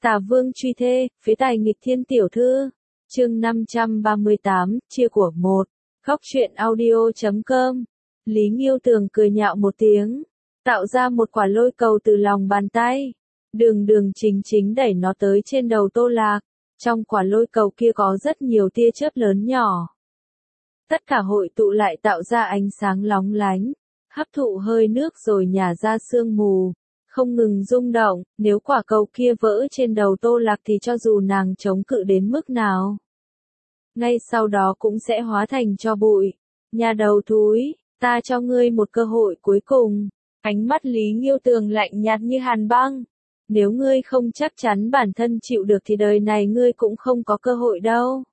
Tả Vương truy thê, phế tài nghịch thiên tiểu thư. Chương 538, chia của 1. Góc truyện audio.com. Lý Nghiêu Tường cười nhạo một tiếng, tạo ra một quả lôi cầu từ lòng bàn tay. Đường đường chính chính đẩy nó tới trên đầu Tô Lạc. Trong quả lôi cầu kia có rất nhiều tia chớp lớn nhỏ. Tất cả hội tụ lại tạo ra ánh sáng lóng lánh, hấp thụ hơi nước rồi nhả ra sương mù, không ngừng rung động. Nếu quả cầu kia vỡ trên đầu Tô Lạc thì cho dù nàng chống cự đến mức nào, ngay sau đó cũng sẽ hóa thành tro bụi. Nhà đầu thúi, ta cho ngươi một cơ hội cuối cùng. Ánh mắt Lý Nghiêu Tường lạnh nhạt như hàn băng. Nếu ngươi không chắc chắn bản thân chịu được thì đời này ngươi cũng không có cơ hội đâu.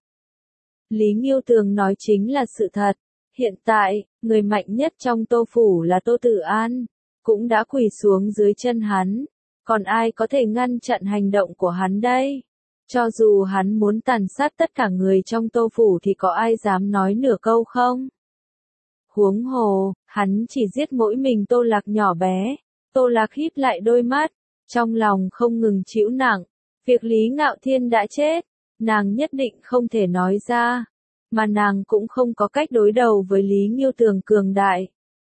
Lý Nghiêu Tường nói chính là sự thật. Hiện tại, người mạnh nhất trong Tô Phủ là Tô Tử An, cũng đã quỳ xuống dưới chân hắn. Còn ai có thể ngăn chặn hành động của hắn đây? Cho dù hắn muốn tàn sát tất cả người trong Tô Phủ thì có ai dám nói nửa câu không? Huống hồ, hắn chỉ giết mỗi mình Tô Lạc nhỏ bé. Tô Lạc híp lại đôi mắt, trong lòng không ngừng chịu nặng. Việc Lý Ngạo Thiên đã chết, nàng nhất định không thể nói ra, mà nàng cũng không có cách đối đầu với Lý Nghiêu Tường cường đại.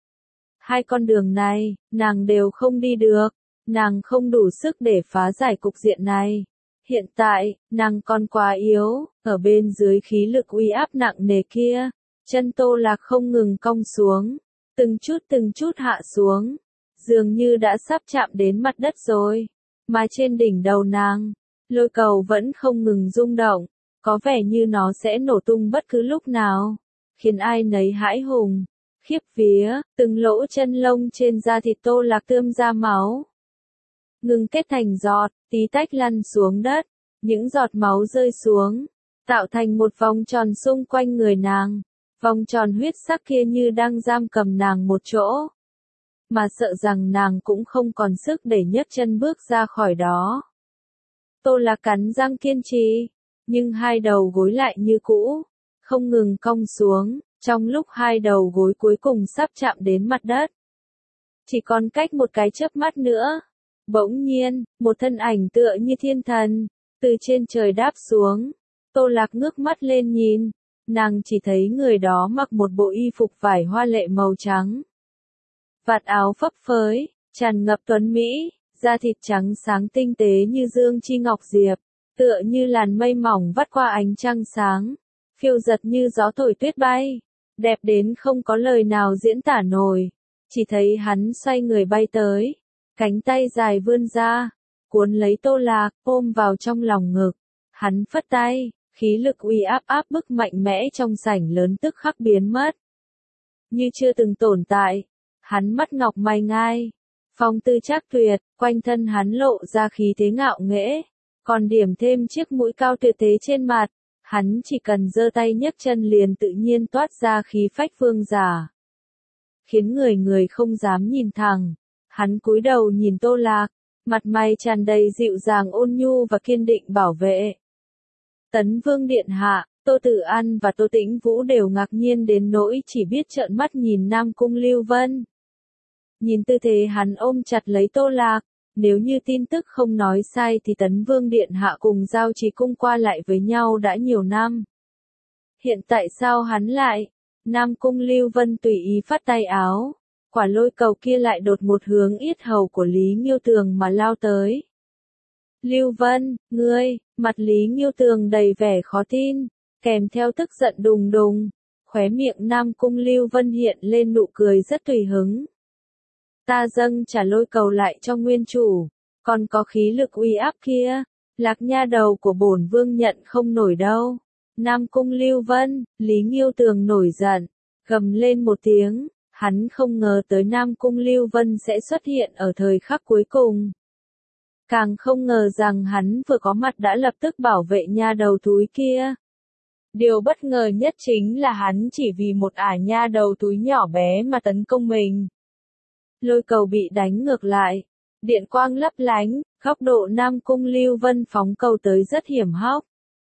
Hai con đường này, nàng đều không đi được, nàng không đủ sức để phá giải cục diện này. Hiện tại, nàng còn quá yếu, ở bên dưới khí lực uy áp nặng nề kia, chân Tô Lạc không ngừng cong xuống, từng chút hạ xuống, dường như đã sắp chạm đến mặt đất rồi, mà trên đỉnh đầu nàng, lôi cầu vẫn không ngừng rung động, có vẻ như nó sẽ nổ tung bất cứ lúc nào, khiến ai nấy hãi hùng, khiếp vía. Từng lỗ chân lông trên da thịt Tô Lạc tươm ra máu, ngừng kết thành giọt, tí tách lăn xuống đất, những giọt máu rơi xuống, tạo thành một vòng tròn xung quanh người nàng, vòng tròn huyết sắc kia như đang giam cầm nàng một chỗ, mà sợ rằng nàng cũng không còn sức để nhấc chân bước ra khỏi đó. Tô Lạc cắn răng kiên trì, nhưng hai đầu gối lại như cũ, không ngừng cong xuống, trong lúc hai đầu gối cuối cùng sắp chạm đến mặt đất. Chỉ còn cách một cái chớp mắt nữa. Bỗng nhiên, một thân ảnh tựa như thiên thần, từ trên trời đáp xuống. Tô Lạc ngước mắt lên nhìn, nàng chỉ thấy người đó mặc một bộ y phục vải hoa lệ màu trắng. Vạt áo phấp phới, tràn ngập tuấn mỹ, da thịt trắng sáng tinh tế như dương chi ngọc diệp, tựa như làn mây mỏng vắt qua ánh trăng sáng, phiêu giật như gió thổi tuyết bay, đẹp đến không có lời nào diễn tả nổi. Chỉ thấy hắn xoay người bay tới, cánh tay dài vươn ra, cuốn lấy Tô Lạc, ôm vào trong lòng ngực. Hắn phất tay, khí lực uy áp bức mạnh mẽ trong sảnh lớn tức khắc biến mất, như chưa từng tồn tại. Hắn mắt ngọc mày ngai, phong tư trác tuyệt, quanh thân hắn lộ ra khí thế ngạo nghễ, còn điểm thêm chiếc mũi cao tuyệt thế trên mặt. Hắn chỉ cần giơ tay nhấc chân liền tự nhiên toát ra khí phách vương giả, khiến người người không dám nhìn thẳng. Hắn cúi đầu nhìn Tô Lạc, mặt mày tràn đầy dịu dàng ôn nhu và kiên định bảo vệ. Tấn Vương điện hạ, Tô Tử An và Tô Tĩnh Vũ đều ngạc nhiên đến nỗi chỉ biết trợn mắt nhìn Nam Cung Lưu Vân. Nhìn tư thế hắn ôm chặt lấy Tô Lạc, nếu như tin tức không nói sai thì Tấn Vương điện hạ cùng Giao Trì cung qua lại với nhau đã nhiều năm. Hiện tại sao hắn lại? Nam Cung Lưu Vân tùy ý phất tay áo, quả lôi cầu kia lại đột một hướng yết hầu của Lý Nghiêu Tường mà lao tới. Lưu Vân, ngươi, mặt Lý Nghiêu Tường đầy vẻ khó tin, kèm theo tức giận đùng đùng, khóe miệng Nam Cung Lưu Vân hiện lên nụ cười rất tùy hứng. Ta dâng trả lôi cầu lại cho nguyên chủ, còn có khí lực uy áp kia, Lạc nha đầu của bổn vương nhận không nổi đâu. Nam Cung Lưu Vân, Lý Nghiêu Tường nổi giận, gầm lên một tiếng, hắn không ngờ tới Nam Cung Lưu Vân sẽ xuất hiện ở thời khắc cuối cùng. Càng không ngờ rằng hắn vừa có mặt đã lập tức bảo vệ nha đầu thúi kia. Điều bất ngờ nhất chính là hắn chỉ vì một nha đầu thúi nhỏ bé mà tấn công mình. Lôi cầu bị đánh ngược lại, điện quang lấp lánh, góc độ Nam Cung Lưu Vân phóng cầu tới rất hiểm hóc.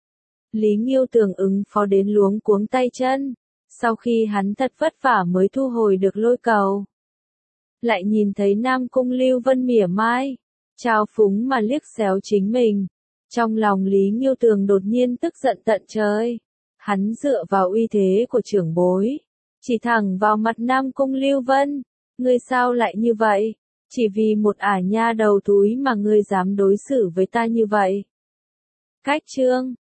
Lý Nghiêu Tường ứng phó đến luống cuống tay chân, sau khi hắn thật vất vả mới thu hồi được lôi cầu. Lại nhìn thấy Nam Cung Lưu Vân mỉa mai, trào phúng mà liếc xéo chính mình, Trong lòng Lý Nghiêu Tường đột nhiên tức giận tận trời. Hắn dựa vào uy thế của trưởng bối, chỉ thẳng vào mặt Nam Cung Lưu Vân. Ngươi sao lại như vậy? Chỉ vì một ả nha đầu túi mà ngươi dám đối xử với ta như vậy? Cách chương